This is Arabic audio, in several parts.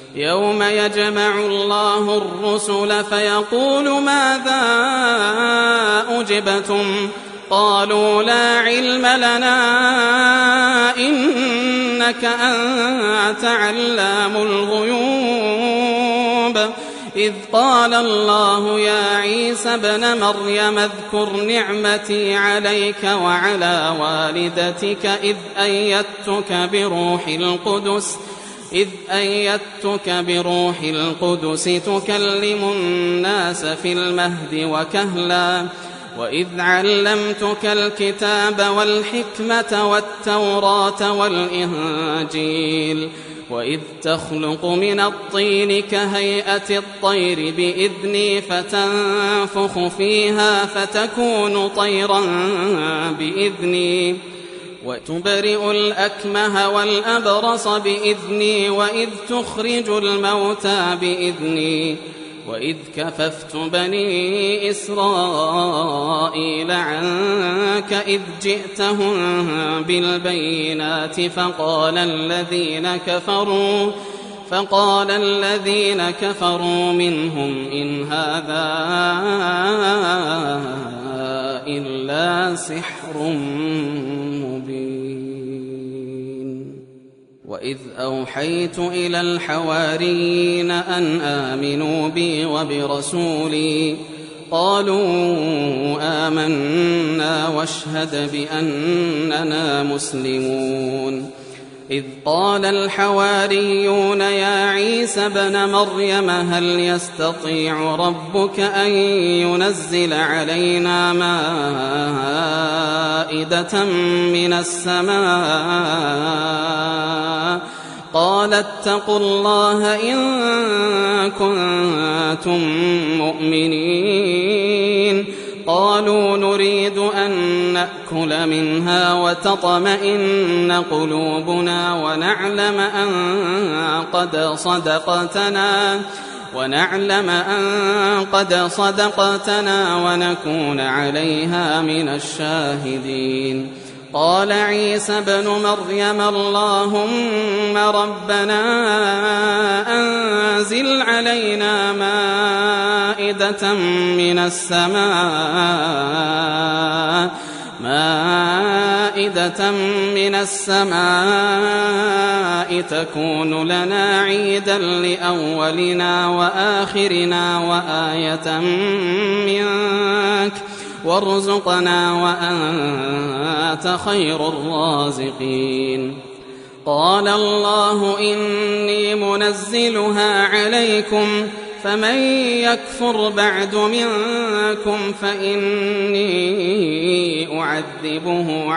يوم يجمع الله الرسل فيقول ماذا أجبتم قالوا لا علم لنا إنك أنت علام الغيوب إذ قال الله يا عيسى ابن مريم اذكر نعمتي عليك وعلى والدتك إذ أيدتك بروح القدس تكلم الناس في المهد وكهلا وإذ علمتك الكتاب والحكمة والتوراة والإنجيل وإذ تخلق من الطين كهيئة الطير بإذني فتنفخ فيها فتكون طيرا بإذني وتبرئ الأكمه والأبرص بإذني وإذ تخرج الموتى بإذني وإذ كففت بني إسرائيل عنك إذ جئتهم بالبينات فقال الذين كفروا منهم إن هذا إلا سحر مبين وإذ أوحيت إلى الحواريين أن آمنوا بي وبرسولي قالوا آمنا واشهد بأننا مسلمون إذ قال الحواريون يا عيسى ابن مريم هل يستطيع ربك أن ينزل علينا مائدة من السماء قال اتقوا الله إن كنتم مؤمنين قالوا نريد أن نأكل منها وتطمئن قلوبنا ونعلم أن قد صدقتنا ونكون عليها من الشاهدين قال عيسى ابن مريم اللهم ربنا أنزل علينا مائدة من السماء تكون لنا عيدا لأولنا وآخرنا وآية منك وارزقنا وأنت خير الرازقين قال الله إني منزلها عليكم فمن يكفر بعد منكم فإني أعذبه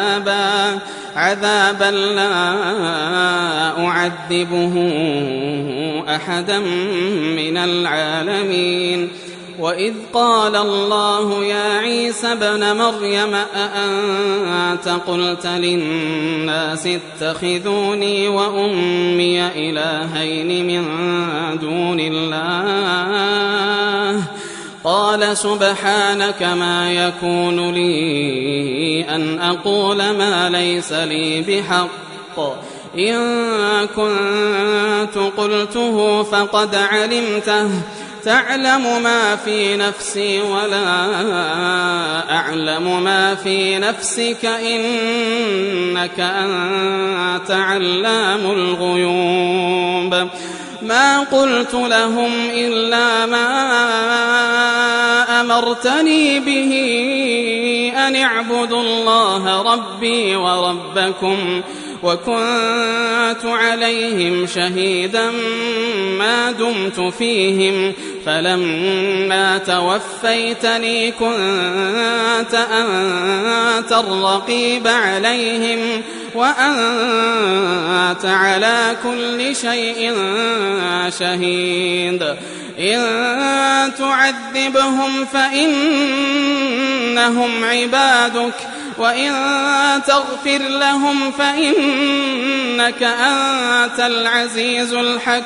عذابا لا أعذبه أحدا من العالمين وإذ قال الله يا عيسى ابن مريم أأنت قلت للناس اتخذوني وأمي إلهين من دون الله قال سبحانك ما يكون لي أن أقول ما ليس لي بحق إن كنت قلته فقد علمته تعلم ما في نفسي ولا أعلم ما في نفسك إنك أنت علام الغيوب ما قلت لهم إلا ما أمرتني به أن اعبدوا الله ربي وربكم وكنت عليهم شهيدا ما دمت فيهم فلما توفيتني كنت أنت الرقيب عليهم وأنت على كل شيء شهيد إن تعذبهم فإنهم عبادك وإن تغفر لهم فإنك أنت العزيز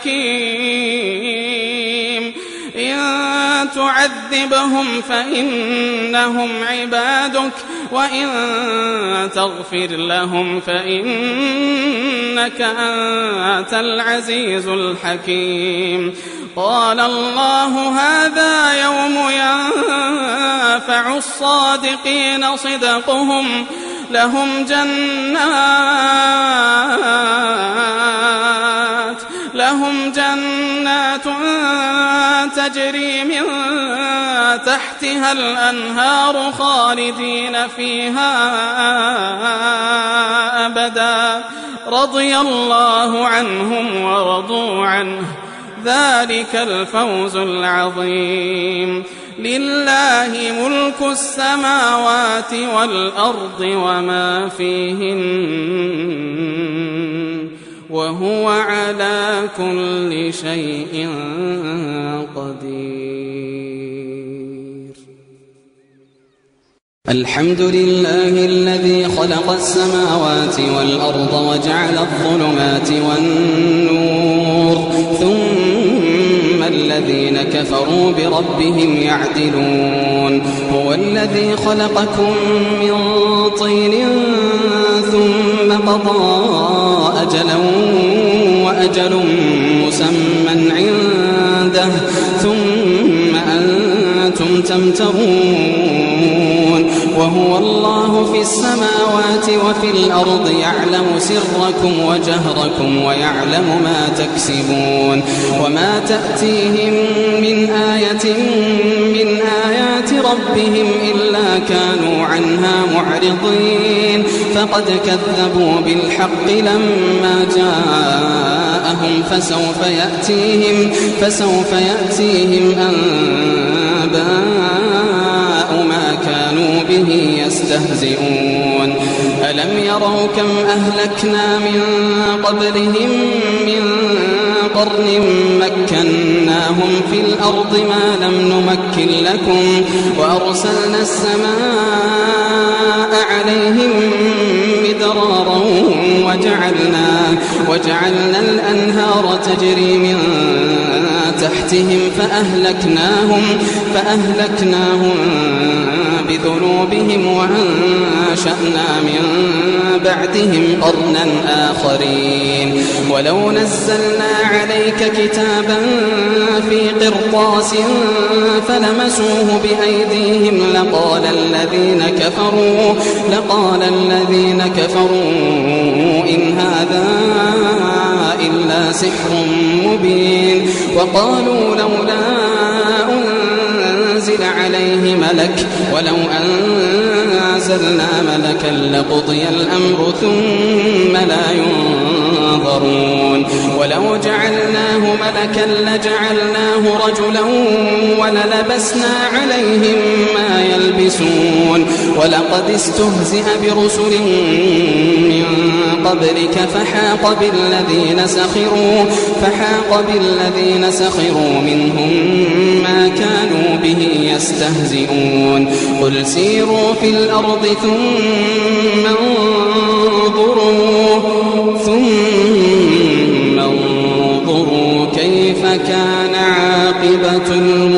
الحكيم إن تعذبهم فإنهم عبادك وإن تغفر لهم فإنك أنت العزيز الحكيم. قال الله هذا يوم ينفع الصادقين صدقهم لهم جنات تجري من تحتها الأنهار خالدين فيها أبدا رضي الله عنهم ورضوا عنه ذلك الفوز العظيم. لله ملك السماوات والأرض وما فيهن وهو على كل شيء قدير. الحمد لله الذي خلق السماوات والأرض وجعل الظلمات والنور ثم الذين كفروا بربهم يعدلون. هو الذي خلقكم من طين ثم قضى أجلا وأجل مسمى عنده ثم أنتم تمترون. وهو الله في السماوات وفي الأرض يعلم سركم وجهركم ويعلم ما تكسبون. وما تأتيهم من آية من آيات ربهم إلا كانوا عنها معرضين. فقد كذبوا بالحق لما جاءهم فسوف يأتيهم أنباء ما كانوا به يستهزئون. ألم يروا كم أهلكنا من قبلهم من قرن مكناهم في الأرض ما لم نمكن لكم وأرسلنا السماء عليهم مدرارا وجعلنا الأنهار تجري من تحتهم فأهلكناهم بذنوبهم وأنشأنا من بعدهم قرنا آخرين. ولو نزلنا عليك كتابا في قرطاس فلمسوه بأيديهم لقال الذين كفروا إن هذا إلا سحر مبين. وقالوا لولا أنزل عليه ملك ولو أنزلنا ملكا لقضي الأمر ثم لا ينظرون. ولو جعلناه ملكا لجعلناه رجلا وللبسنا عليهم ما يلبسون. ولقد استهزئ برسل من قبلك فحاق بالذين سخروا منهم ما كانوا به يستهزئون. قل سيروا في الأرض ثم انظروا كيف كان عاقبة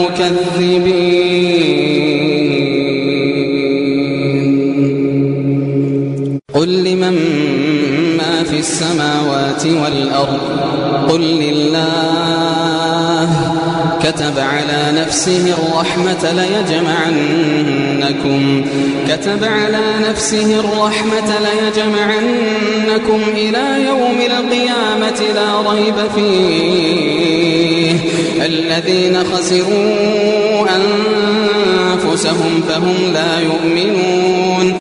المكذبين. قل لمن ما في السماوات والأرض قل لله كتب على نفسه الرحمة ليجمعنكم إلى يوم القيامة لا ريب فيه. الذين خسروا أنفسهم فهم لا يؤمنون.